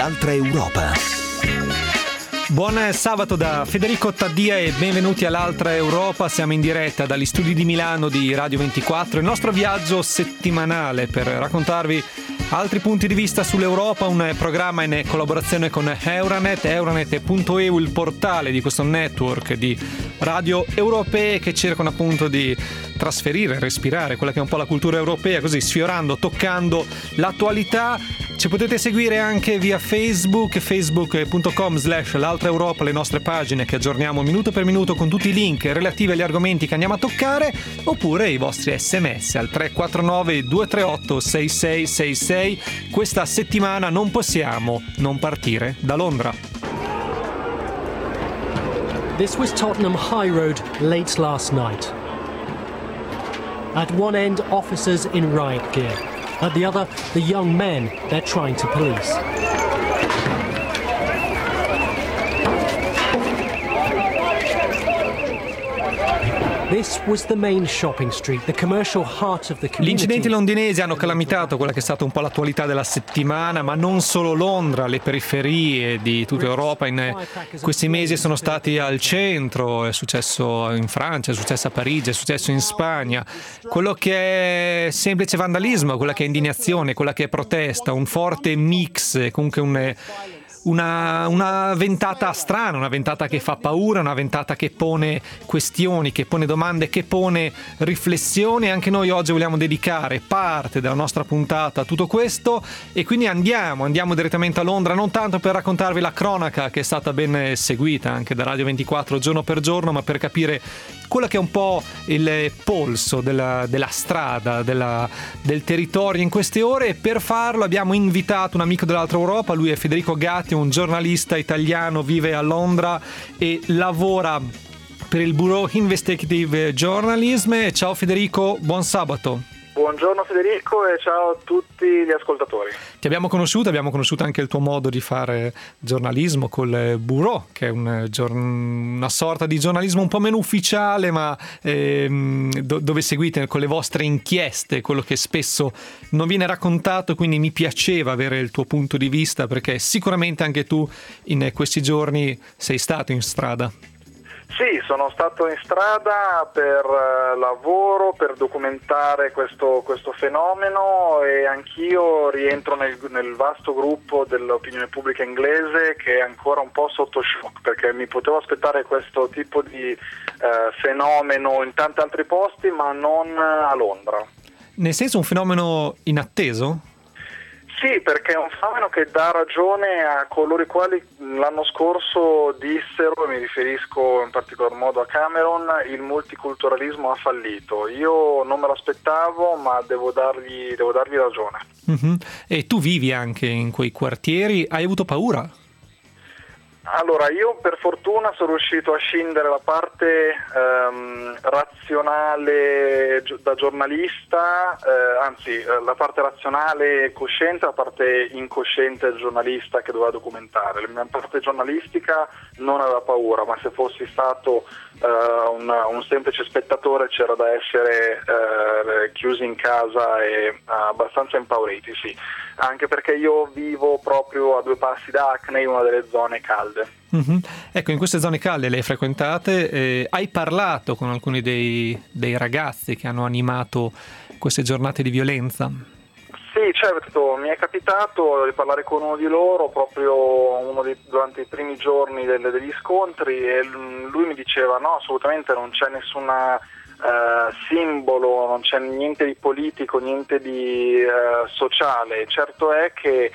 l'altra Europa. Buon sabato da Federico Taddia e benvenuti all'altra Europa. Siamo in diretta dagli studi di Milano di Radio 24, il nostro viaggio settimanale per raccontarvi altri punti di vista sull'Europa, un programma in collaborazione con Euranet.eu, il portale di questo network di radio europee che cercano appunto di trasferire, respirare quella che è un po' la cultura europea, così sfiorando, toccando l'attualità. Ci potete seguire anche via facebook.com/l'altra Europa, le nostre pagine che aggiorniamo minuto per minuto con tutti i link relativi agli argomenti che andiamo a toccare, oppure i vostri sms al 349 238 6666. Questa settimana non possiamo non partire da Londra. This was Tottenham High Road late last night. At one end, officers in riot gear. At the other, the young men they're trying to police. This was the main shopping street, the commercial heart of the community. Gli incidenti londinesi hanno calamitato quella che è stata un po' l'attualità della settimana, ma non solo Londra, le periferie di tutta Europa in questi mesi sono stati al centro. È successo in Francia, è successo a Parigi, è successo in Spagna. Quello che è semplice vandalismo, quella che è indignazione, quella che è protesta, un forte mix, comunque una ventata strana, una ventata che fa paura, una ventata che pone questioni, che pone domande, che pone riflessioni. Anche noi oggi vogliamo dedicare parte della nostra puntata a tutto questo e quindi andiamo direttamente a Londra, non tanto per raccontarvi la cronaca che è stata ben seguita anche da Radio 24 giorno per giorno, ma per capire quello che è un po' il polso della strada, del territorio in queste ore. E per farlo abbiamo invitato un amico dell'altra Europa, lui è Federico Gatti, un giornalista italiano, vive a Londra e lavora per il Bureau Investigative Journalism. Ciao Federico, buon sabato. Buongiorno Federico e ciao a tutti gli ascoltatori. Ti abbiamo conosciuto anche il tuo modo di fare giornalismo col Bureau, che è una sorta di giornalismo un po' meno ufficiale, ma dove seguite con le vostre inchieste quello che spesso non viene raccontato, quindi mi piaceva avere il tuo punto di vista, perché sicuramente anche tu in questi giorni sei stato in strada. Sì, sono stato in strada per lavoro, per documentare questo fenomeno, e anch'io rientro nel vasto gruppo dell'opinione pubblica inglese che è ancora un po' sotto shock, perché mi potevo aspettare questo tipo di fenomeno in tanti altri posti, ma non a Londra. Nel senso, un fenomeno inatteso? Sì, perché è un fenomeno che dà ragione a coloro i quali l'anno scorso dissero, e mi riferisco in particolar modo a Cameron, il multiculturalismo ha fallito. Io non me l'aspettavo, ma devo dargli ragione. Mm-hmm. E tu vivi anche in quei quartieri, hai avuto paura? Allora, io per fortuna sono riuscito a scindere la parte razionale da giornalista, la parte razionale e cosciente, la parte incosciente del giornalista che doveva documentare. La mia parte giornalistica non aveva paura, ma se fossi stato un semplice spettatore c'era da essere chiusi in casa e abbastanza impauriti, sì. Anche perché io vivo proprio a 2 passi da Hackney, una delle zone calde. Mm-hmm. Ecco, in queste zone calde le hai frequentate, hai parlato con alcuni dei ragazzi che hanno animato queste giornate di violenza? Sì, certo, mi è capitato di parlare con uno di loro proprio durante i primi giorni degli scontri, e lui mi diceva no, assolutamente non c'è nessuna simbolo, non c'è niente di politico, niente di sociale. Certo è che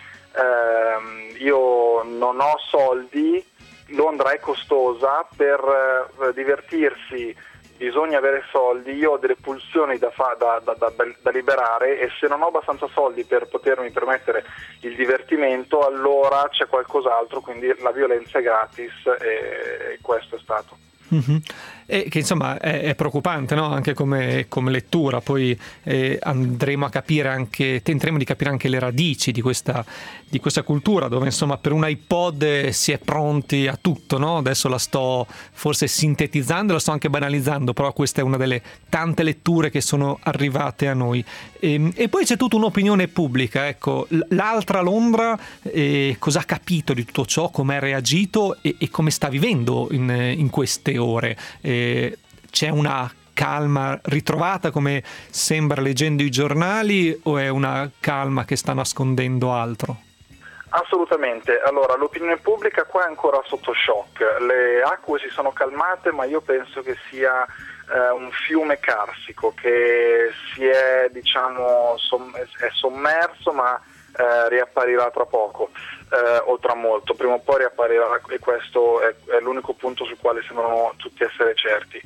io non ho soldi, Londra è costosa, per divertirsi bisogna avere soldi, io ho delle pulsioni da liberare, e se non ho abbastanza soldi per potermi permettere il divertimento, allora c'è qualcos'altro, quindi la violenza è gratis, e questo è stato. Mm-hmm. E che insomma è preoccupante, no? Anche come lettura. Poi andremo a capire tenteremo di capire anche le radici di questa cultura, dove insomma per un iPod si è pronti a tutto, no? Adesso la sto forse sintetizzando, la sto anche banalizzando, però questa è una delle tante letture che sono arrivate a noi. E poi c'è tutta un'opinione pubblica, ecco, l'altra Londra cosa ha capito di tutto ciò, come ha reagito e come sta vivendo in queste ore. C'è una calma ritrovata come sembra leggendo i giornali, o è una calma che sta nascondendo altro? Assolutamente, allora l'opinione pubblica qua è ancora sotto shock, le acque si sono calmate, ma io penso che sia un fiume carsico che si è è sommerso, ma riapparirà tra poco o tra molto, prima o poi riapparirà, e questo è l'unico punto sul quale sembrano tutti essere certi.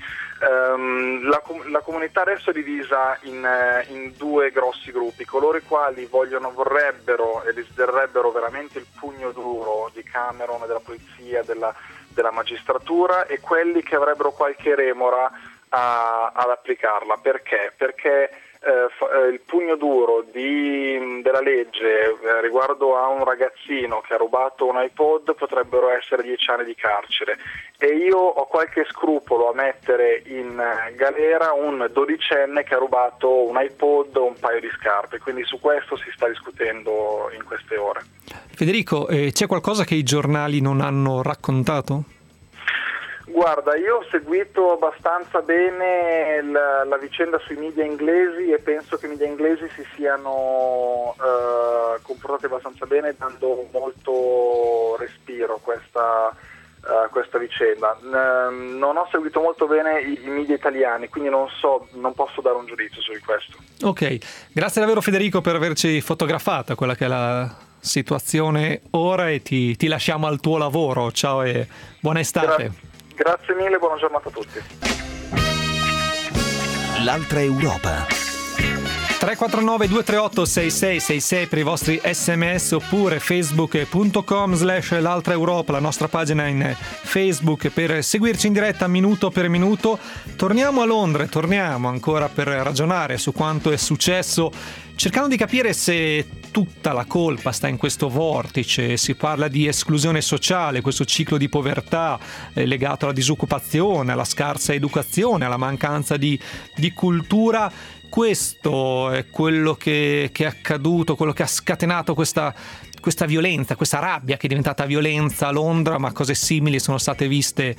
La comunità adesso è divisa in due grossi gruppi: coloro i quali vorrebbero e desidererebbero veramente il pugno duro di Cameron, della polizia, della magistratura, e quelli che avrebbero qualche remora ad applicarla. Perché? Perché il pugno duro della legge riguardo a un ragazzino che ha rubato un iPod potrebbero essere 10 anni di carcere, e io ho qualche scrupolo a mettere in galera un dodicenne che ha rubato un iPod o un paio di scarpe, quindi su questo si sta discutendo in queste ore. Federico, c'è qualcosa che i giornali non hanno raccontato? Guarda, io ho seguito abbastanza bene la vicenda sui media inglesi, e penso che i media inglesi si siano comportati abbastanza bene, dando molto respiro a questa vicenda. Non ho seguito molto bene i media italiani, quindi non posso dare un giudizio su questo. Ok, grazie davvero Federico per averci fotografata quella che è la situazione ora, e ti lasciamo al tuo lavoro. Ciao e buona estate. Grazie mille, buona giornata a tutti. L'altra Europa. 349 238 6666 per i vostri sms, oppure facebook.com/l'altra Europa, la nostra pagina in Facebook, per seguirci in diretta minuto per minuto. Torniamo a Londra, torniamo ancora per ragionare su quanto è successo, cercando di capire se tutta la colpa sta in questo vortice. Si parla di esclusione sociale, questo ciclo di povertà legato alla disoccupazione, alla scarsa educazione, alla mancanza di cultura. Questo è quello che è accaduto, quello che ha scatenato questa violenza, questa rabbia che è diventata violenza a Londra, ma cose simili sono state viste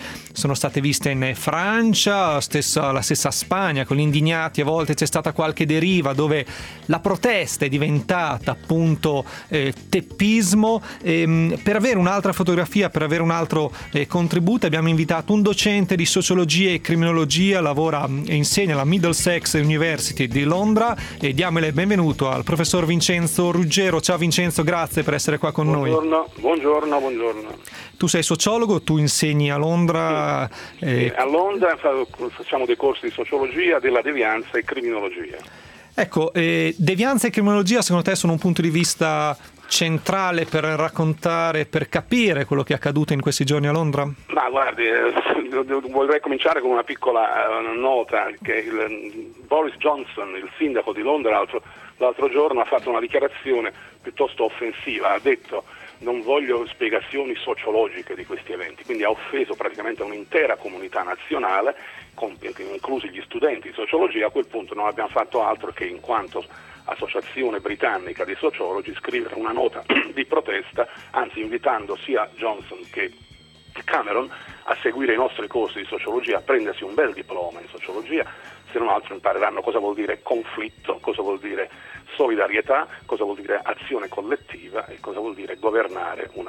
in Francia, la stessa Spagna, con gli indignati. A volte c'è stata qualche deriva dove la protesta è diventata appunto teppismo. Per avere un'altra fotografia, per avere un altro contributo, abbiamo invitato un docente di sociologia e criminologia, lavora e insegna alla Middlesex University di Londra, e diamo il benvenuto al professor Vincenzo Ruggero. Ciao Vincenzo, grazie per essere qua con noi. Buongiorno. Tu sei sociologo, tu insegni a Londra. Sì, a Londra facciamo dei corsi di sociologia, della devianza e criminologia. Ecco, devianza e criminologia secondo te sono un punto di vista centrale per raccontare, per capire quello che è accaduto in questi giorni a Londra? Ma guardi, vorrei cominciare con una piccola nota, che Boris Johnson, il sindaco di Londra, l'altro giorno ha fatto una dichiarazione piuttosto offensiva. Ha detto: non voglio spiegazioni sociologiche di questi eventi, quindi ha offeso praticamente un'intera comunità nazionale, inclusi gli studenti di sociologia. A quel punto non abbiamo fatto altro che, in quanto associazione britannica di sociologi, scrivere una nota di protesta, anzi invitando sia Johnson che Cameron a seguire i nostri corsi di sociologia, a prendersi un bel diploma in sociologia, se non altro impareranno cosa vuol dire conflitto, cosa vuol dire solidarietà, cosa vuol dire azione collettiva e cosa vuol dire governare un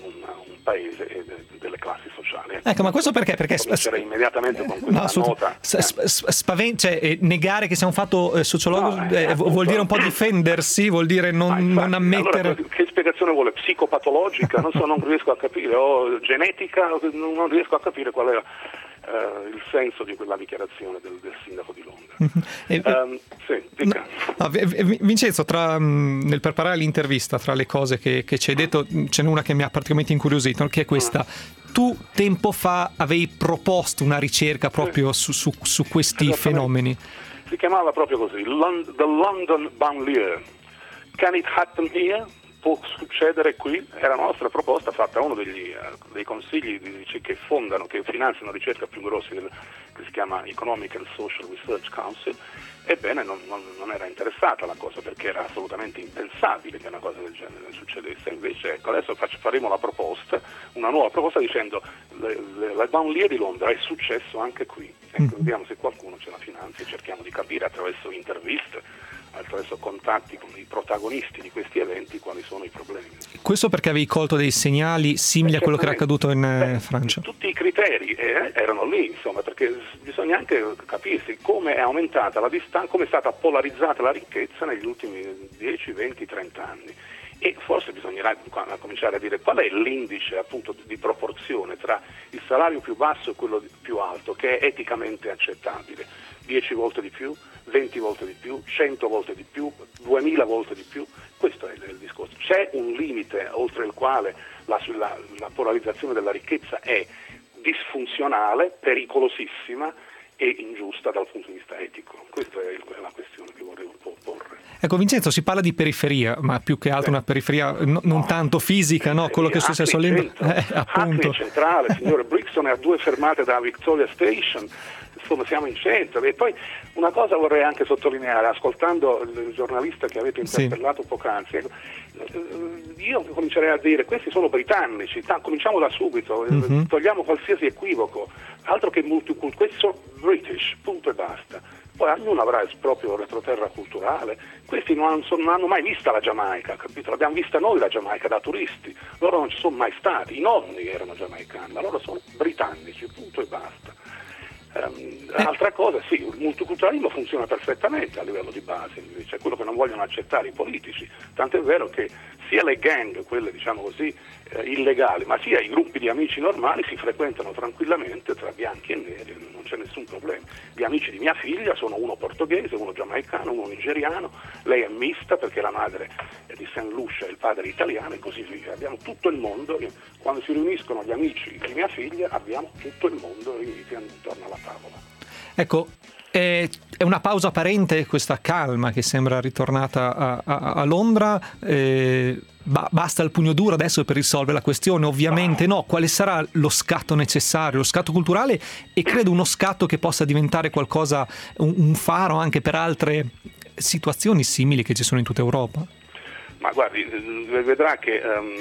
paese e delle classi sociali. Ecco, ma questo perché? Perché comincerei immediatamente con questa nota. Negare che sia un fatto sociologico vuol dire un po' difendersi, vuol dire non ammettere. Allora, che spiegazione vuole? Psicopatologica? Non riesco a capire, o genetica? Non riesco a capire qual è il senso di quella dichiarazione del sindaco di Londra. Vincenzo, nel preparare l'intervista, tra le cose che ci hai detto, ce n'è una che mi ha particolarmente incuriosito, che è questa. tu tempo fa avevi proposto una ricerca proprio su questi fenomeni. Si chiamava proprio così, The London Banlieue. Can it happen here? Può succedere qui? Era la nostra proposta fatta a uno dei consigli che finanziano ricerca più grossi, che si chiama Economic and Social Research Council. Ebbene non era interessata la cosa, perché era assolutamente impensabile che una cosa del genere succedesse. Invece ecco, adesso faremo una nuova proposta dicendo la banlieue di Londra è successo anche qui. Ecco, vediamo se qualcuno ce la finanzia e cerchiamo di capire attraverso interviste, attraverso contatti con i protagonisti di questi eventi quali sono i problemi. Questo perché avevi colto dei segnali simili a quello che era accaduto in Francia? Tutti i criteri erano lì, insomma, perché bisogna anche capirsi come è aumentata la distanza, come è stata polarizzata la ricchezza negli ultimi 10, 20, 30 anni. E forse bisognerà cominciare a dire qual è l'indice appunto di proporzione tra il salario più basso e quello più alto, che è eticamente accettabile. 10 volte di più, 20 volte di più, 100 volte di più, 2000 volte di più. Questo è il discorso. C'è un limite oltre il quale la polarizzazione della ricchezza è disfunzionale, pericolosissima e ingiusta dal punto di vista etico. Questa è la questione che vorrei porre. Ecco Vincenzo, si parla di periferia, ma più che altro una periferia non tanto fisica, no? Quello che è successo lì appunto. Hackney centrale, signore, Brixton è a 2 fermate da Victoria Station, insomma siamo in centro. E poi una cosa vorrei anche sottolineare, ascoltando il giornalista che avete interpellato poc'anzi, io comincerei a dire questi sono britannici, cominciamo da subito, togliamo qualsiasi equivoco, altro che questi sono British, punto e basta. Poi ognuno avrà il proprio retroterra culturale. Questi non hanno mai vista la Giamaica, capito? L'abbiamo vista noi la Giamaica da turisti, loro non ci sono mai stati, i nonni erano giamaicani, ma loro sono britannici, punto e basta. Altra cosa, sì, il multiculturalismo funziona perfettamente a livello di base, invece è quello che non vogliono accettare i politici, tant'è vero che sia le gang, quelle diciamo così illegali, ma sia i gruppi di amici normali si frequentano tranquillamente tra bianchi e neri, non c'è nessun problema. Gli amici di mia figlia sono uno portoghese, uno giamaicano, uno nigeriano, lei è mista perché la madre è di St. Lucia e il padre è italiano e così via. Abbiamo tutto il mondo, quando si riuniscono gli amici di mia figlia abbiamo tutto il mondo intorno alla tavola. Ecco, è una pausa apparente questa calma che sembra ritornata a Londra, basta il pugno duro adesso per risolvere la questione? Ovviamente no. Quale sarà lo scatto necessario, lo scatto culturale e credo uno scatto che possa diventare qualcosa, un faro anche per altre situazioni simili che ci sono in tutta Europa? Ma guardi, vedrà che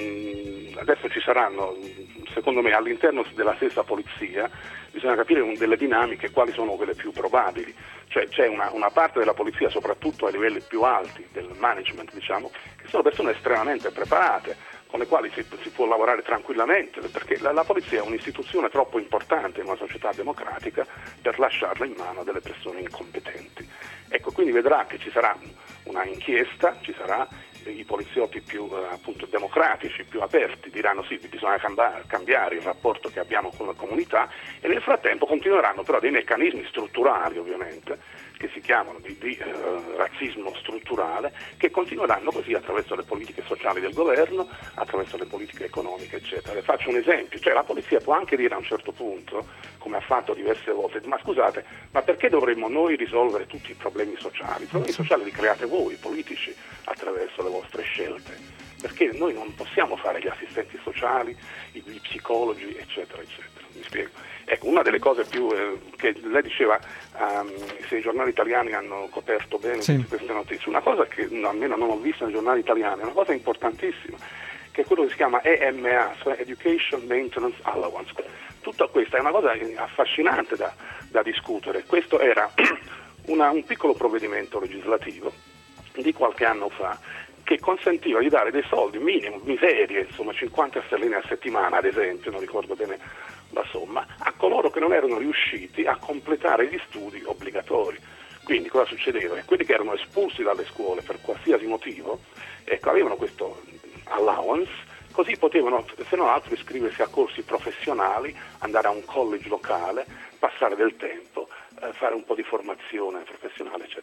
adesso ci saranno, secondo me, all'interno della stessa polizia bisogna capire delle dinamiche, quali sono quelle più probabili. Cioè c'è una parte della polizia, soprattutto ai livelli più alti del management, diciamo, che sono persone estremamente preparate, con le quali si può lavorare tranquillamente, perché la polizia è un'istituzione troppo importante in una società democratica per lasciarla in mano a delle persone incompetenti. Ecco, quindi vedrà che ci sarà una inchiesta, ci sarà i poliziotti più appunto democratici, più aperti, diranno sì, bisogna cambiare il rapporto che abbiamo con la comunità, e nel frattempo continueranno però dei meccanismi strutturali, ovviamente, che si chiamano di razzismo strutturale, che continueranno così attraverso le politiche sociali del governo, attraverso le politiche economiche, eccetera. Le faccio un esempio, cioè la polizia può anche dire a un certo punto, come ha fatto diverse volte, ma scusate, ma perché dovremmo noi risolvere tutti i problemi sociali? I problemi sociali li create voi, i politici, attraverso le vostre scelte, perché noi non possiamo fare gli assistenti sociali, gli psicologi, eccetera, eccetera. Mi spiego. Ecco, una delle cose più che lei diceva, se i giornali italiani hanno coperto bene queste notizie, una cosa che almeno non ho visto nei giornali italiani, è una cosa importantissima, che è quello che si chiama EMA, cioè Education Maintenance Allowance. Tutta questa è una cosa affascinante da discutere. Questo era un piccolo provvedimento legislativo di qualche anno fa, che consentiva di dare dei soldi minimi, miserie, insomma 50 sterline a settimana ad esempio, non ricordo bene la somma, a coloro che non erano riusciti a completare gli studi obbligatori. Quindi cosa succedeva? Quelli che erano espulsi dalle scuole per qualsiasi motivo, ecco, avevano questo allowance, così potevano, se non altro, iscriversi a corsi professionali, andare a un college locale, passare del tempo, fare un po' di formazione professionale, eccetera.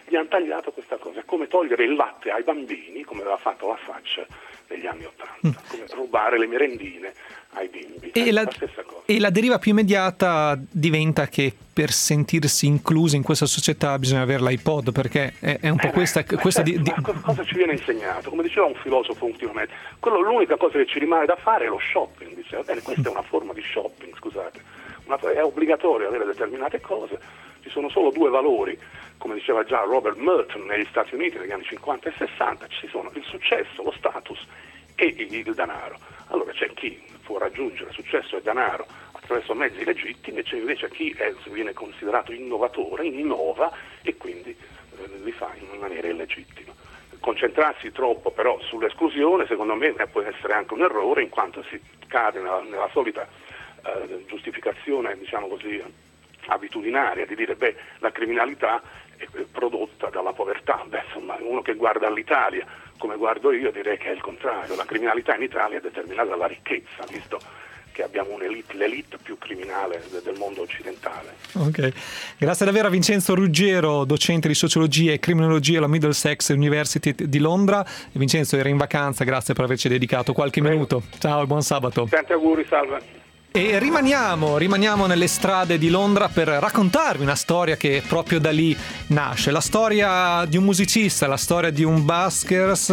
gli hanno tagliato questa cosa. È come togliere il latte ai bambini, come aveva fatto la Thatcher negli anni '80, come rubare le merendine ai bimbi. La stessa cosa. E la deriva più immediata diventa che per sentirsi inclusi in questa società bisogna avere l'iPod, perché è un po' questa cosa ci viene insegnato? Come diceva un filosofo ultimamente, l'unica cosa che ci rimane da fare è lo shopping. Diceva, bene, questa è una forma di shopping, scusate, è obbligatorio avere determinate cose, ci sono solo due valori, come diceva già Robert Merton negli Stati Uniti negli anni 50 e 60, ci sono il successo, lo status e il denaro. Allora c'è chi può raggiungere successo e denaro attraverso mezzi legittimi, e c'è invece chi viene considerato innovatore, innova e quindi li fa in maniera illegittima. Concentrarsi troppo però sull'esclusione secondo me può essere anche un errore, in quanto si cade nella solita giustificazione, diciamo così, abitudinaria di dire la criminalità è prodotta dalla povertà. Insomma, uno che guarda all'Italia come guardo io direi che è il contrario, la criminalità in Italia è determinata dalla ricchezza, visto che abbiamo l'elite più criminale del mondo occidentale. Ok, grazie davvero a Vincenzo Ruggero, docente di sociologia e criminologia alla Middlesex University di Londra. Vincenzo era in vacanza, grazie per averci dedicato qualche minuto. Ciao e buon sabato. Tanti auguri, salve. E rimaniamo nelle strade di Londra per raccontarvi una storia che proprio da lì nasce, la storia di un musicista, la storia di un buskers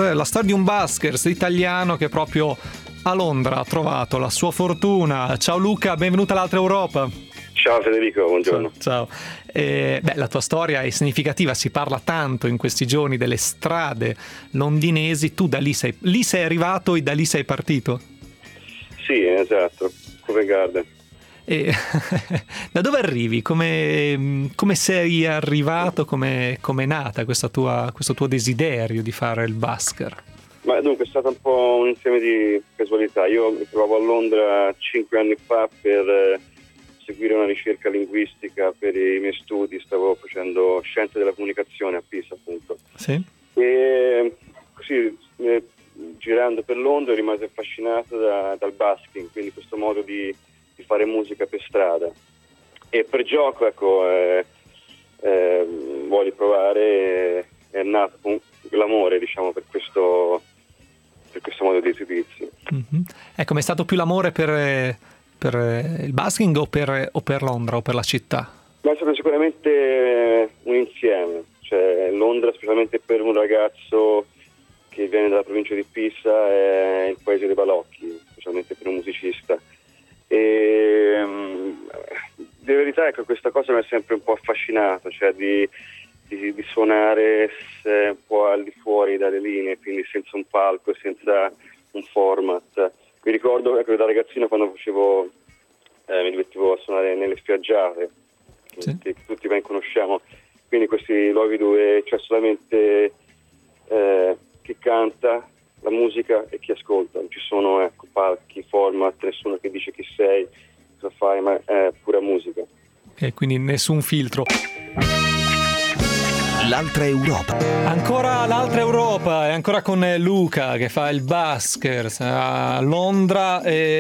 italiano che proprio a Londra ha trovato la sua fortuna. Ciao Luca, benvenuto all'Altra Europa. Ciao Federico, buongiorno. Ciao. La tua storia è significativa, si parla tanto in questi giorni delle strade londinesi. Tu da lì sei arrivato e da lì sei partito? Sì, esatto. Covent Garden. E da dove arrivi? Come sei arrivato? Come è nata questo tuo desiderio di fare il busker? Ma dunque è stato un po' un insieme di casualità. Io mi trovavo a Londra 5 anni fa per seguire una ricerca linguistica per i miei studi. Stavo facendo scienze della comunicazione a Pisa, appunto. Sì. E così girando per Londra rimase affascinato dal busking, quindi questo modo di fare musica per strada, e per gioco voglio provare, è nato l'amore, diciamo, per questo modo di esibirsi. Mm-hmm. Ecco, ma è stato più l'amore per il busking o per Londra o per la città? Ma è stato sicuramente un insieme, cioè Londra, specialmente per un ragazzo che viene dalla provincia di Pisa, è il paese dei balocchi, specialmente per un musicista. E di verità, ecco, questa cosa mi ha sempre un po' affascinato, cioè di suonare un po' al di fuori dalle linee, quindi senza un palco, senza un format. Mi ricordo, ecco, da ragazzino quando mi divertivo a suonare nelle spiaggiate, sì, che tutti ben conosciamo, quindi questi luoghi dove c'è solamente chi canta la musica e chi ascolta, non ci sono palchi, format, nessuno che dice chi sei, cosa fai, ma è pura musica. Ok, quindi nessun filtro. L'Altra Europa. Ancora l'Altra Europa, e ancora con Luca che fa il buskers a Londra.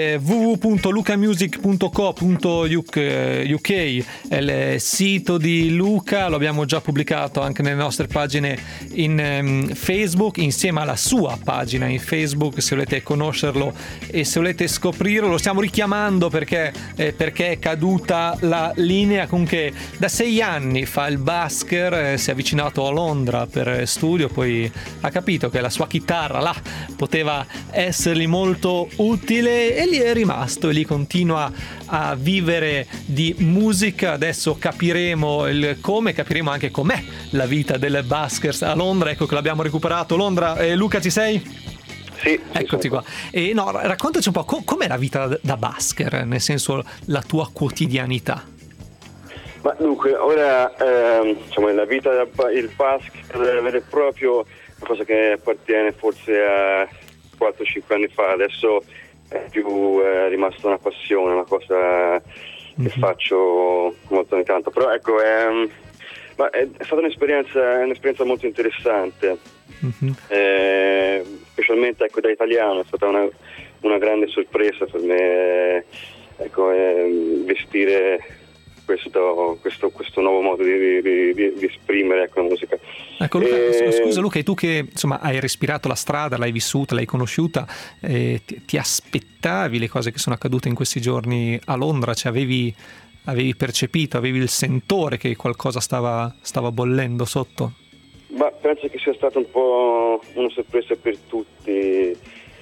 www.lucamusic.co.uk è il sito di Luca, lo abbiamo già pubblicato anche nelle nostre pagine in Facebook, insieme alla sua pagina in Facebook, se volete conoscerlo e se volete scoprirlo. Lo stiamo richiamando perché è caduta la linea. Comunque da 6 anni fa il busker, si è avvicinato a Londra per studio, poi ha capito che la sua chitarra là poteva essergli molto utile e lì è rimasto e lì continua a vivere di musica. Adesso capiremo il come, capiremo anche com'è la vita del buskers a Londra. Ecco che l'abbiamo recuperato. Londra, Luca, ci sei? Sì, eccoti qua. E no, raccontaci un po' com'è la vita da busker, nel senso la tua quotidianità. Ma dunque, ora diciamo, la vita il busker vero e proprio è una cosa che appartiene forse a 4-5 anni fa, adesso è più rimasta una passione, una cosa che faccio molto ogni tanto, però ecco è stata un'esperienza molto interessante, specialmente ecco, da italiano è stata una grande sorpresa per me, ecco, vestire questo nuovo modo di esprimere la musica. Ecco, Luca, scusa Luca, e tu che insomma hai respirato la strada, l'hai vissuta, l'hai conosciuta, ti aspettavi le cose che sono accadute in questi giorni a Londra? Cioè avevi percepito, avevi il sentore che qualcosa stava bollendo sotto? Ma penso che sia stata un po' una sorpresa per tutti.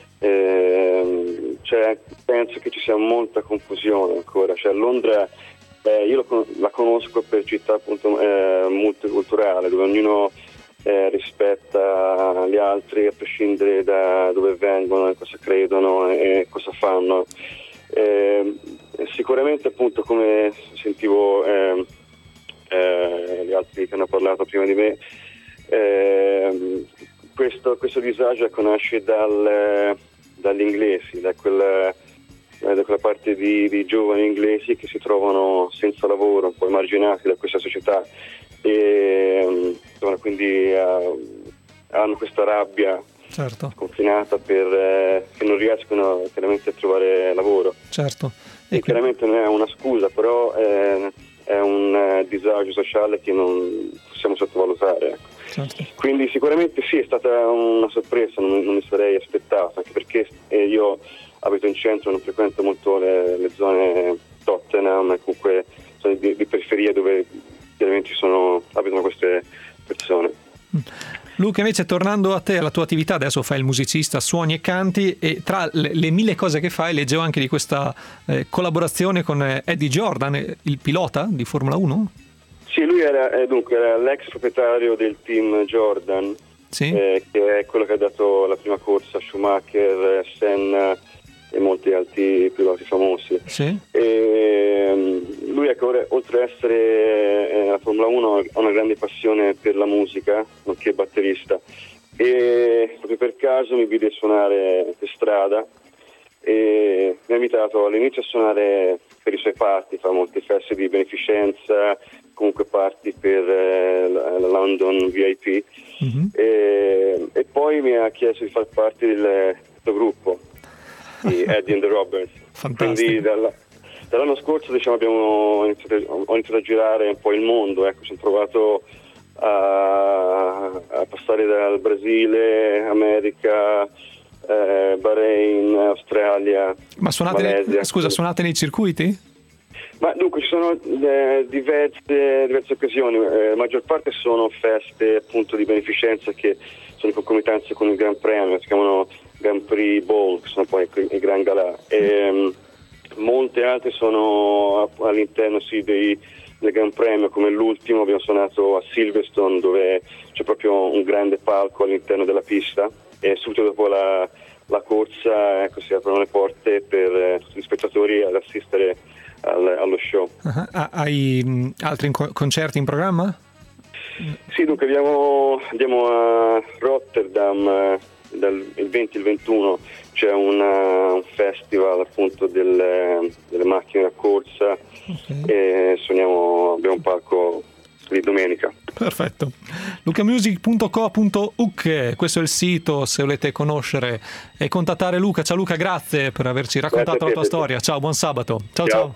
Cioè, penso che ci sia molta confusione ancora. Cioè, Londra, io la conosco per città appunto multiculturale, dove ognuno rispetta gli altri a prescindere da dove vengono, cosa credono e cosa fanno. Sicuramente appunto, come sentivo gli altri che hanno parlato prima di me, questo disagio nasce dagli inglesi, da quella parte di giovani inglesi che si trovano senza lavoro, un po' emarginati da questa società e quindi hanno questa rabbia, certo, sconfinata che non riescono chiaramente a trovare lavoro. Certo. E chiaramente non è una scusa, però è un disagio sociale che non possiamo sottovalutare. Ecco. Certo. Quindi sicuramente sì, è stata una sorpresa, non mi sarei aspettato, anche perché io abito in centro, non frequento molto le zone Tottenham e comunque zone di periferia dove chiaramente abitano queste persone. Luca, invece, tornando a te, alla tua attività, adesso fai il musicista, suoni e canti, e tra le mille cose che fai leggevo anche di questa collaborazione con Eddie Jordan, il pilota di Formula 1? Sì, lui era l'ex proprietario del team Jordan, sì? Che è quello che ha dato la prima corsa a Schumacher, Senna e molti altri piloti famosi. Sì. E lui, oltre a essere la Formula 1, ha una grande passione per la musica, nonché batterista, e proprio per caso mi vide suonare per strada e mi ha invitato all'inizio a suonare per i suoi party, fa molte feste di beneficenza, comunque party per la London VIP, mm-hmm. e poi mi ha chiesto di far parte del suo gruppo di Eddie and the Robbers. Fantastico. Quindi dall'anno scorso ho iniziato a girare un po' il mondo, ecco, sono provato a passare dal Brasile, America, Bahrain, Australia, ma suonate nei circuiti? Ma dunque ci sono diverse occasioni, la maggior parte sono feste appunto di beneficenza che sono in concomitanza con il Gran Premio, si chiamano Grand Prix Ball, che sono poi i Gran Galà, e molte altre sono all'interno del Gran Premio, come l'ultimo abbiamo suonato a Silverstone, dove c'è proprio un grande palco all'interno della pista, e subito dopo la corsa, ecco, si aprono le porte per tutti gli spettatori ad assistere allo show. Uh-huh. Hai altri concerti in programma? Sì, dunque andiamo a Rotterdam il 20 e il 21, c'è un festival appunto delle macchine da corsa, okay. E abbiamo un palco di domenica. Perfetto. lucamusic.co.uk, questo è il sito se volete conoscere e contattare Luca. Ciao Luca, grazie per averci raccontato la tua storia. Ciao, buon sabato. Ciao.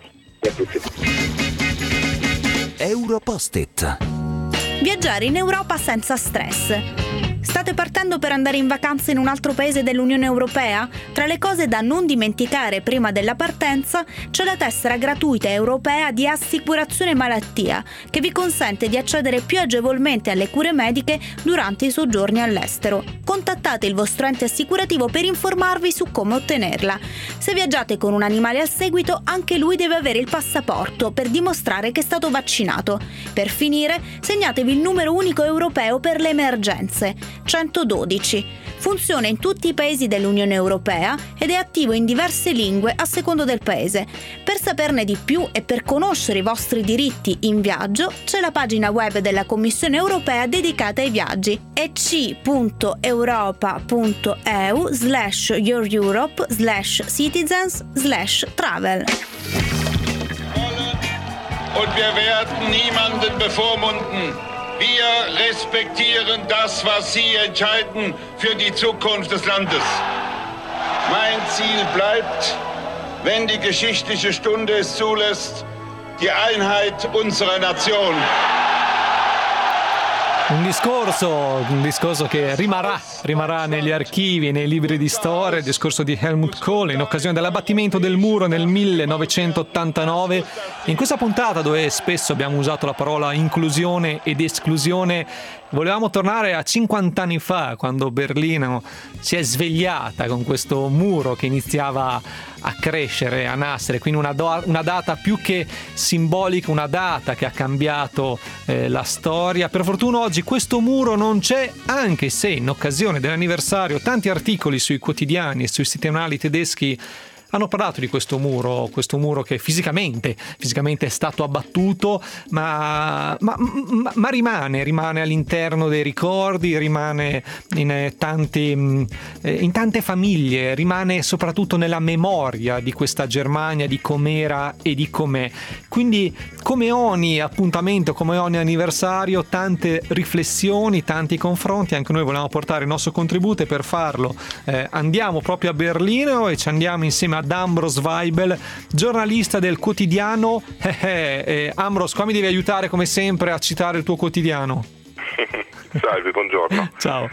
Europost-it. Viaggiare in Europa senza stress. State partendo per andare in vacanza in un altro paese dell'Unione Europea? Tra le cose da non dimenticare prima della partenza c'è la tessera gratuita europea di assicurazione malattia, che vi consente di accedere più agevolmente alle cure mediche durante i soggiorni all'estero. Contattate il vostro ente assicurativo per informarvi su come ottenerla. Se viaggiate con un animale al seguito, anche lui deve avere il passaporto per dimostrare che è stato vaccinato. Per finire, segnatevi il numero unico europeo per le emergenze, 112. Funziona in tutti i paesi dell'Unione Europea ed è attivo in diverse lingue a secondo del paese. Per saperne di più e per conoscere i vostri diritti in viaggio, c'è la pagina web della Commissione Europea dedicata ai viaggi, ec.europa.eu/youreurope/citizens/travel. Und wir werden niemanden bevormunden. Wir respektieren das, was Sie entscheiden für die Zukunft des Landes. Mein Ziel bleibt, wenn die geschichtliche Stunde es zulässt, die Einheit unserer Nation. Un discorso che rimarrà negli archivi e nei libri di storia, il discorso di Helmut Kohl in occasione dell'abbattimento del muro nel 1989. In questa puntata, dove spesso abbiamo usato la parola inclusione ed esclusione, volevamo tornare a 50 anni fa, quando Berlino si è svegliata con questo muro che iniziava a crescere, a nascere, quindi una data più che simbolica, una data che ha cambiato la storia. Per fortuna oggi questo muro non c'è, anche se in occasione dell'anniversario tanti articoli sui quotidiani e sui settimanali tedeschi hanno parlato di questo muro che fisicamente è stato abbattuto, ma rimane all'interno dei ricordi, rimane in tante famiglie, rimane soprattutto nella memoria di questa Germania, di com'era e di com'è. Quindi, come ogni appuntamento, come ogni anniversario, tante riflessioni, tanti confronti. Anche noi volevamo portare il nostro contributo, e per farlo andiamo proprio a Berlino e ci andiamo insieme ad Ambros Weibel, giornalista del quotidiano. Ambros, qua mi devi aiutare come sempre a citare il tuo quotidiano. Salve, buongiorno. Ciao.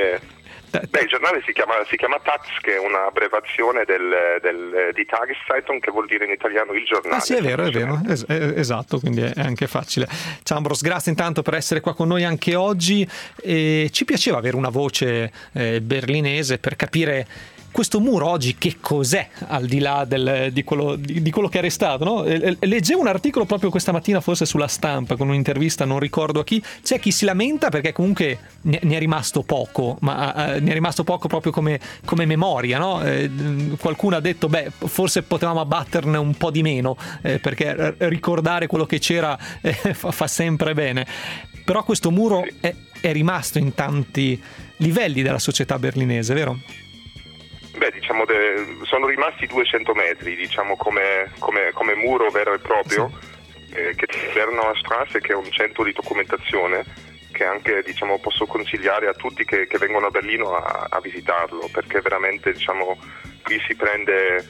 Il giornale si chiama Taz, che è un'abbreviazione di Tageszeitung, che vuol dire in italiano il giornale. Ah sì, è vero, esatto, quindi è anche facile. Ciao Ambros, grazie intanto per essere qua con noi anche oggi. Ci piaceva avere una voce berlinese per capire questo muro oggi che cos'è, al di là di quello che è restato, no? Leggevo un articolo proprio questa mattina, forse sulla Stampa, con un'intervista, non ricordo a chi. C'è chi si lamenta perché comunque ne è rimasto poco, ma ne è rimasto poco proprio come memoria, no? Qualcuno ha detto, forse potevamo abbatterne un po' di meno, perché ricordare quello che c'era fa sempre bene. Però questo muro è rimasto in tanti livelli della società berlinese, vero? Diciamo sono rimasti 200 metri, diciamo, come muro vero e proprio, che è Bernauer Straße, che è un centro di documentazione che anche, diciamo, posso consigliare a tutti che vengono a Berlino a visitarlo, perché veramente, diciamo, qui si prende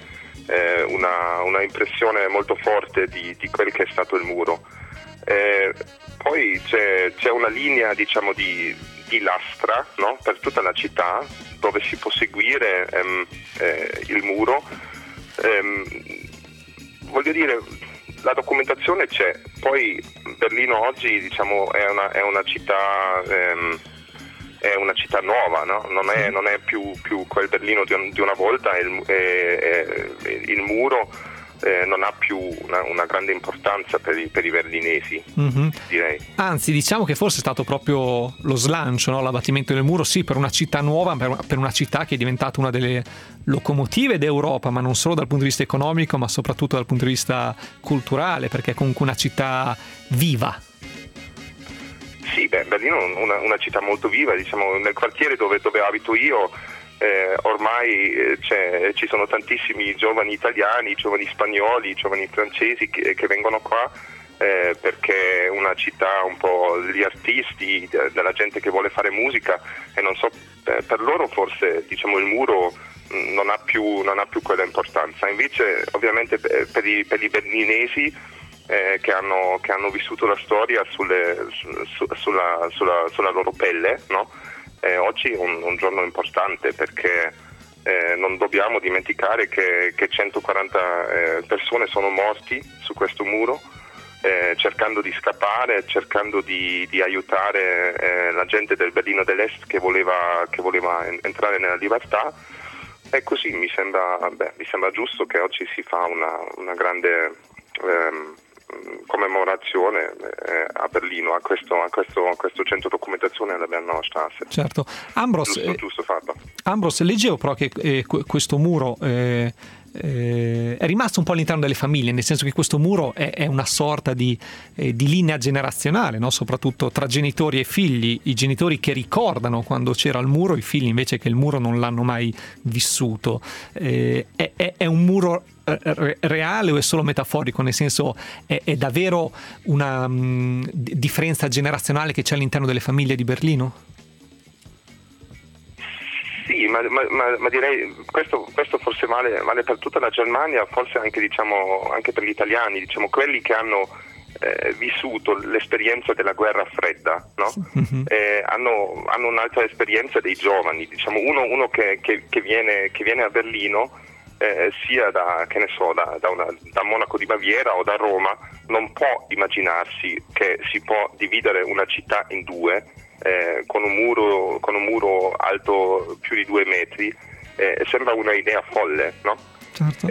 una impressione molto forte di quel che è stato il muro. Poi c'è una linea, diciamo, di lastra, no? Per tutta la città, dove si può seguire il muro. Voglio dire, la documentazione c'è. Poi Berlino oggi, diciamo, è una città nuova, no? Non è più quel Berlino di una volta. Il muro non ha più una grande importanza per i berlinesi, direi. Anzi, diciamo che forse è stato proprio lo slancio, no? L'abbattimento del muro, sì, per una città nuova, per una città che è diventata una delle locomotive d'Europa, ma non solo dal punto di vista economico, ma soprattutto dal punto di vista culturale, perché è comunque una città viva. Sì, Berlino è una città molto viva, diciamo, nel quartiere dove abito io. Ormai ci sono tantissimi giovani italiani, giovani spagnoli, giovani francesi che vengono qua, perché è una città un po' degli artisti, della gente che vuole fare musica, e non so, per loro forse, diciamo, il muro non ha più quella importanza. Invece ovviamente per i berlinesi che hanno vissuto la storia sulla loro pelle, no? Oggi è un giorno importante, perché non dobbiamo dimenticare che 140 persone sono morti su questo muro, cercando di scappare, cercando di aiutare la gente del Berlino dell'Est che voleva entrare nella libertà. E così mi sembra giusto che oggi si fa una grande commemorazione a Berlino, a questo centro documentazione alla Bernauer Straße. Certo. Ambros, giusto farlo. Ambros, leggevo però che questo muro è rimasto un po' all'interno delle famiglie, nel senso che questo muro è una sorta di linea generazionale, no? Soprattutto tra genitori e figli, i genitori che ricordano quando c'era il muro, i figli invece che il muro non l'hanno mai vissuto. È un muro reale o è solo metaforico? Nel senso, è davvero una differenza generazionale che c'è all'interno delle famiglie di Berlino? Sì, ma direi questo forse vale per tutta la Germania, forse anche anche per gli italiani, quelli che hanno vissuto l'esperienza della guerra fredda, no? Hanno un'altra esperienza dei giovani, uno che viene a Berlino, sia da Monaco di Baviera o da Roma, non può immaginarsi che si può dividere una città in due, con un muro alto più di 2 metri. Sembra una idea folle, no? Certo.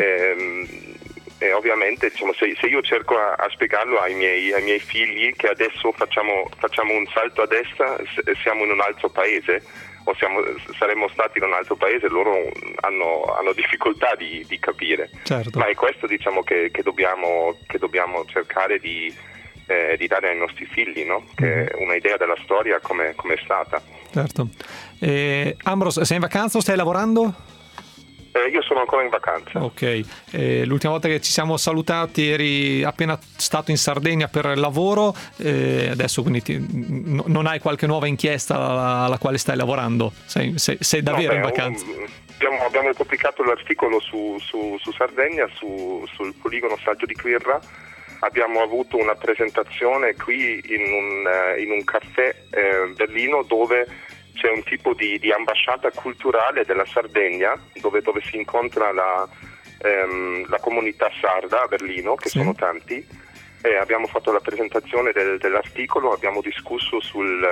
E ovviamente se io cerco a spiegarlo ai miei figli che adesso facciamo un salto a destra, siamo in un altro paese, o saremmo stati in un altro paese, loro hanno difficoltà di capire. Certo. Ma è questo che dobbiamo cercare di dare ai nostri figli, no? Che è un'idea della storia come è stata. Certo. Ambros, sei in vacanza o stai lavorando? Io sono ancora in vacanza. Ok, l'ultima volta che ci siamo salutati eri appena stato in Sardegna per lavoro, adesso quindi non hai qualche nuova inchiesta alla quale stai lavorando? Sei davvero in vacanza? Abbiamo pubblicato l'articolo su Sardegna, sul poligono Salto di Quirra. Abbiamo avuto una presentazione qui in un caffè Berlino, dove c'è un tipo di ambasciata culturale della Sardegna, dove si incontra la comunità sarda a Berlino, che sono tanti. Abbiamo fatto la presentazione dell'articolo, abbiamo discusso sul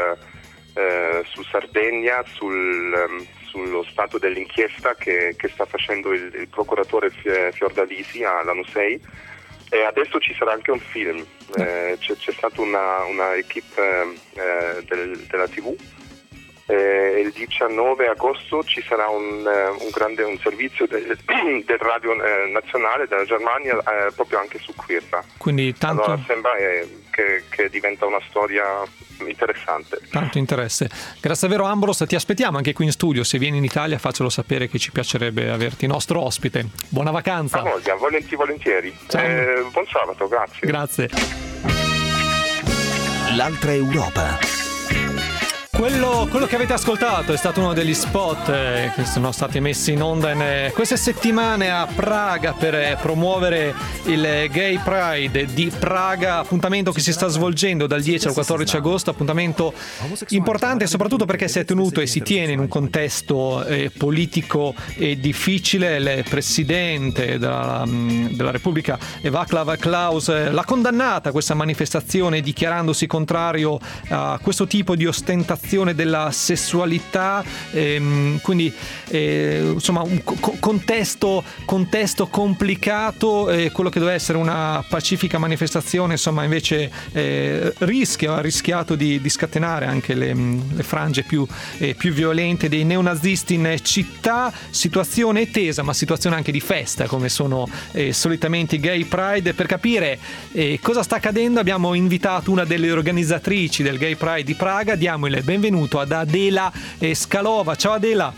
Sardegna, sullo stato dell'inchiesta che sta facendo il procuratore Fiordalisi a Lanusei, e adesso ci sarà anche un film. C'è stata una equipe della TV. Il 19 agosto ci sarà un servizio del Radio Nazionale della Germania, proprio anche su Quirra. Quindi allora sembra che diventa una storia interessante. Tanto interesse. Grazie davvero, Ambros, ti aspettiamo anche qui in studio. Se vieni in Italia faccelo sapere, che ci piacerebbe averti nostro ospite. Buona vacanza. Volentieri. Buon sabato, grazie. Grazie. L'altra Europa. Quello che avete ascoltato è stato uno degli spot che sono stati messi in onda in queste settimane a Praga per promuovere il Gay Pride di Praga, appuntamento che si sta svolgendo dal 10 al 14 agosto, appuntamento importante soprattutto perché si è tenuto e si tiene in un contesto politico difficile. Il presidente della Repubblica, Václav Klaus, l'ha condannata questa manifestazione, dichiarandosi contrario a questo tipo di ostentazione della sessualità, quindi insomma un contesto complicato. Quello che doveva essere una pacifica manifestazione, insomma, invece ha rischiato di scatenare anche le frange più violente dei neonazisti in città. Situazione tesa, ma situazione anche di festa, come sono solitamente i Gay Pride. Per capire cosa sta accadendo abbiamo invitato una delle organizzatrici del Gay Pride di Praga. Diamo il benvenuto ad Adela Scalova. Ciao Adela.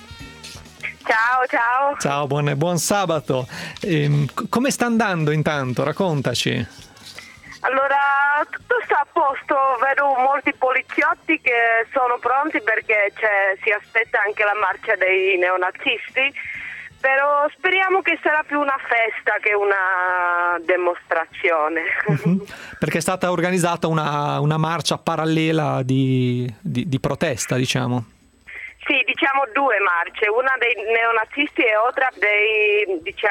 Ciao. Ciao, buon sabato. Come sta andando intanto? Raccontaci. Allora, tutto sta a posto, vedo molti poliziotti che sono pronti perché si aspetta anche la marcia dei neonazisti, però speriamo che sarà più una festa che una dimostrazione. Perché è stata organizzata una marcia parallela di protesta, diciamo. Sì, diciamo 2 marce, una dei neonazisti e otra dei,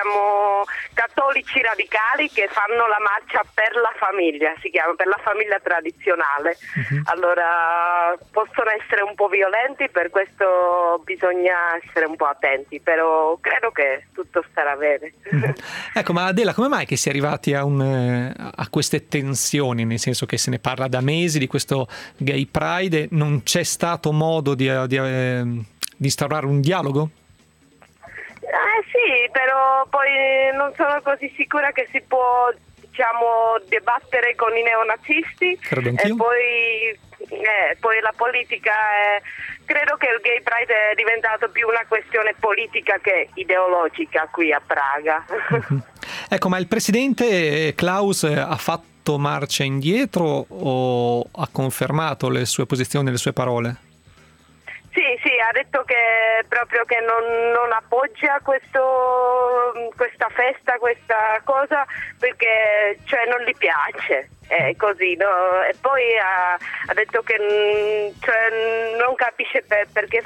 cattolici radicali che fanno la marcia per la famiglia, si chiama, per la famiglia tradizionale. Allora possono essere un po' violenti, per questo bisogna essere un po' attenti, però credo che tutto starà bene. Ecco, ma Adela, come mai che si è arrivati a queste tensioni, nel senso che se ne parla da mesi di questo Gay Pride, non c'è stato modo di instaurare un dialogo? Sì, però poi non sono così sicura che si può, dibattere con i neonazisti. Credo anch'io. E poi la politica, credo che il Gay Pride è diventato più una questione politica che ideologica qui a Praga. Ecco, ma il presidente Klaus ha fatto marcia indietro o ha confermato le sue posizioni, le sue parole? Sì, ha detto che proprio che non appoggia questa festa, questa cosa, perché cioè non gli piace, così, no? E poi ha detto che cioè, non capisce perché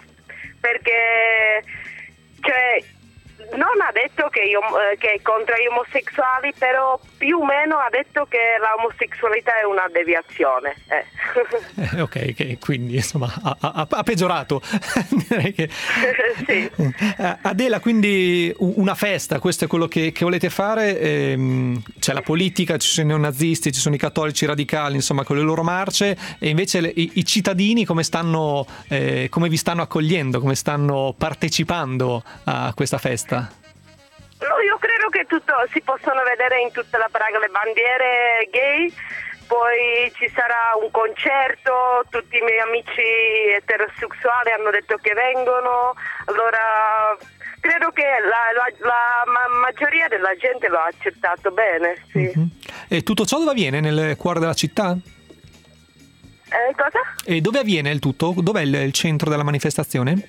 cioè, non ha detto che è contro gli omosessuali, però più o meno ha detto che l'omosessualità è una deviazione. Ok, quindi insomma ha peggiorato. Direi che... Sì. Adela, quindi una festa, questo è quello che volete fare? C'è la politica, ci sono i neonazisti, ci sono i cattolici radicali, insomma, con le loro marce, e invece i cittadini come vi stanno accogliendo, come stanno partecipando a questa festa? No, io credo che tutto si possono vedere in tutta la Praga le bandiere gay, poi ci sarà un concerto, tutti i miei amici eterosessuali hanno detto che vengono, allora credo che la maggioria della gente lo ha accettato bene, sì. Mm-hmm. E tutto ciò dove avviene? Nel cuore della città? Cosa? E dove avviene il tutto? Dov'è il centro della manifestazione?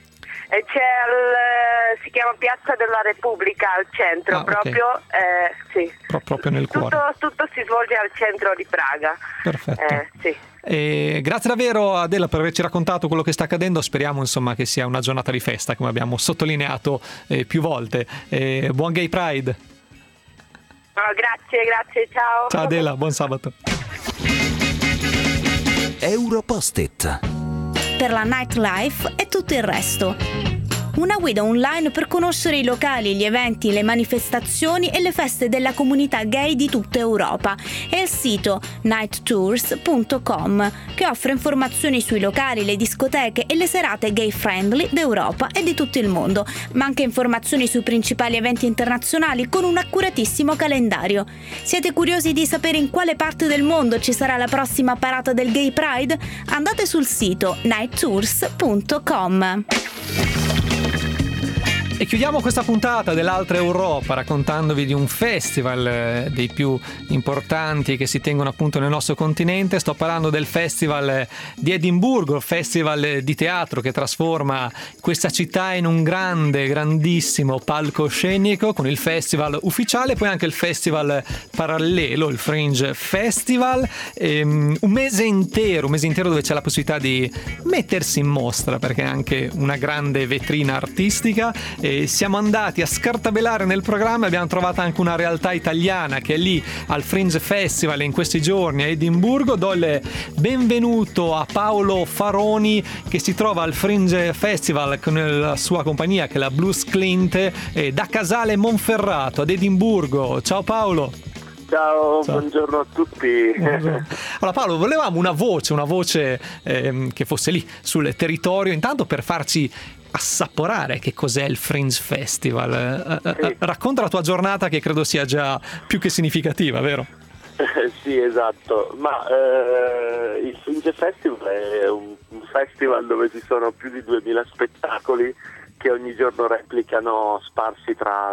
Si chiama Piazza della Repubblica al centro, proprio, okay. Sì. Proprio nel cuore. Tutto si svolge al centro di Praga. Perfetto. Sì. Grazie davvero Adela per averci raccontato quello che sta accadendo, speriamo insomma che sia una giornata di festa, come abbiamo sottolineato più volte. Buon Gay Pride. Grazie, ciao. Ciao Adela, buon sabato. Europost-it. Per la nightlife e tutto il resto. Una guida online per conoscere i locali, gli eventi, le manifestazioni e le feste della comunità gay di tutta Europa. È il sito nighttours.com che offre informazioni sui locali, le discoteche e le serate gay friendly d'Europa e di tutto il mondo, ma anche informazioni sui principali eventi internazionali con un accuratissimo calendario. Siete curiosi di sapere in quale parte del mondo ci sarà la prossima parata del Gay Pride? Andate sul sito nighttours.com. E chiudiamo questa puntata dell'Altra Europa raccontandovi di un festival dei più importanti che si tengono appunto nel nostro continente. Sto parlando del Festival di Edimburgo, festival di teatro che trasforma questa città in un grandissimo palcoscenico, con il festival ufficiale, poi anche il festival parallelo, il Fringe Festival, un mese intero dove c'è la possibilità di mettersi in mostra, perché è anche una grande vetrina artistica. Siamo andati a scartabellare nel programma e abbiamo trovato anche una realtà italiana che è lì al Fringe Festival in questi giorni a Edimburgo. Do il benvenuto a Paolo Faroni, che si trova al Fringe Festival con la sua compagnia, che è la Blues Clint, da Casale Monferrato ad Edimburgo. Ciao Paolo. Ciao, buongiorno a tutti. Allora Paolo, volevamo una voce che fosse lì sul territorio, intanto per farci assaporare che cos'è il Fringe Festival. Racconta la tua giornata, che credo sia già più che significativa, vero? Sì, esatto, ma il Fringe Festival è un festival dove ci sono più di 2000 spettacoli che ogni giorno replicano, sparsi tra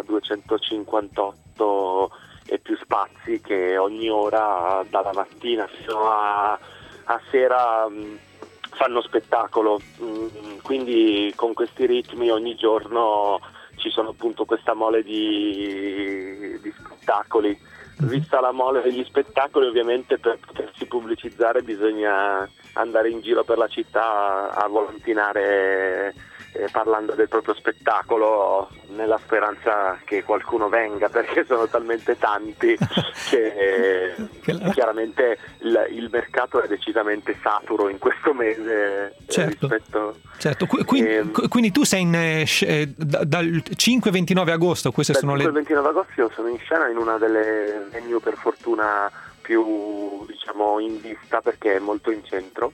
258 e più spazi, che ogni ora, dalla mattina fino a sera, fanno spettacolo. Quindi con questi ritmi ogni giorno ci sono appunto questa mole di spettacoli. Vista la mole degli spettacoli, ovviamente per potersi pubblicizzare bisogna andare in giro per la città a volantinare parlando del proprio spettacolo, nella speranza che qualcuno venga, perché sono talmente tanti che chiaramente il mercato è decisamente saturo in questo mese. Certo. Certo. Quindi tu sei dal 5-29 agosto, queste dal sono 29 agosto io sono in scena in una delle venue, per fortuna più, diciamo, in vista, perché è molto in centro.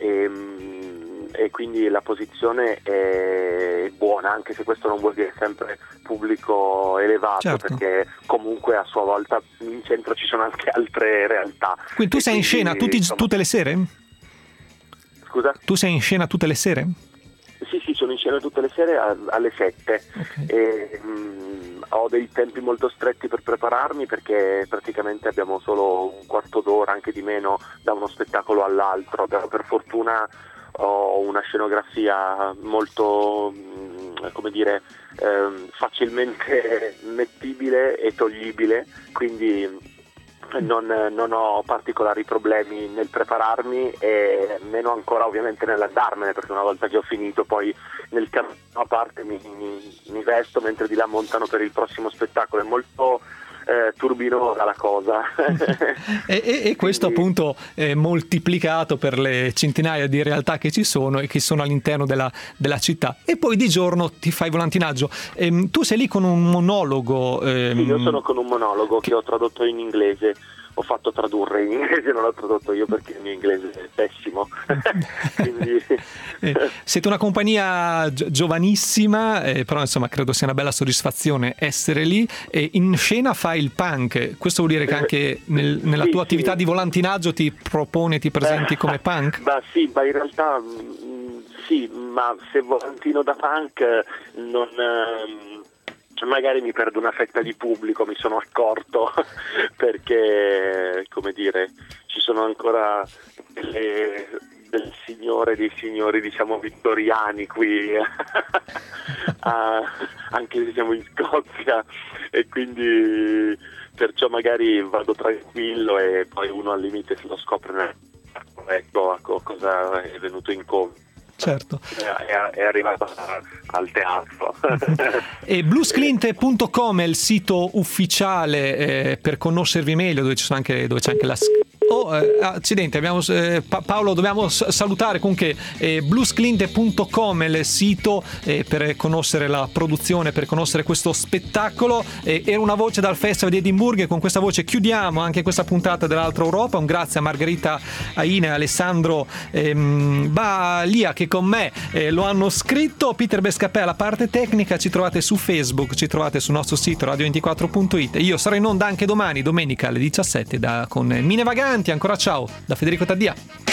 E quindi la posizione è buona, anche se questo non vuol dire sempre pubblico elevato, certo, perché comunque a sua volta in centro ci sono anche altre realtà. Quindi tu sei in scena tutte le sere? Scusa? Tu sei in scena tutte le sere? Sì, sono in scena tutte le sere alle 7. Okay. Ho dei tempi molto stretti per prepararmi, perché praticamente abbiamo solo un quarto d'ora, anche di meno, da uno spettacolo all'altro, però per fortuna ho una scenografia molto, come dire, facilmente mettibile e toglibile, quindi non ho particolari problemi nel prepararmi e meno ancora ovviamente nell'andarmene, perché una volta che ho finito poi nel cammino a parte mi vesto mentre di là montano per il prossimo spettacolo. È molto turbinosa la cosa. e questo appunto è moltiplicato per le centinaia di realtà che ci sono e che sono all'interno della città. E poi di giorno ti fai volantinaggio. Tu sei lì con un monologo. Sì, io sono con un monologo che ho tradotto in inglese. Ho fatto tradurre in inglese, non l'ho tradotto io perché il mio inglese è pessimo. Quindi... Siete una compagnia giovanissima, però insomma credo sia una bella soddisfazione essere lì. E in scena fai il punk, questo vuol dire che anche nella tua attività di volantinaggio ti presenti come punk? Ma sì, ma in realtà sì, ma se volantino da punk non... magari mi perdo una fetta di pubblico, mi sono accorto, perché, come dire, ci sono ancora delle signore, dei signori, diciamo, vittoriani qui, anche se siamo in Scozia, e quindi perciò magari vado tranquillo e poi uno al limite se lo scopre, ecco cosa è venuto incontro. Certo. È arrivato al teatro. E bluesclint.com è il sito ufficiale per conoscervi meglio, dove c'è anche la accidenti, Paolo, dobbiamo salutare. Comunque bluesclint.com è il sito per conoscere la produzione, per conoscere questo spettacolo. Era una voce dal Festival di Edimburgo, e con questa voce chiudiamo anche questa puntata dell'Altra Europa. Un grazie a Margherita Aina e Alessandro Balia, che con me lo hanno scritto. Peter Bescapè alla parte tecnica. Ci trovate su Facebook, ci trovate sul nostro sito radio24.it. Io sarò in onda anche domani, domenica alle 17 con Mine Vaganti. Ancora ciao da Federico Taddia.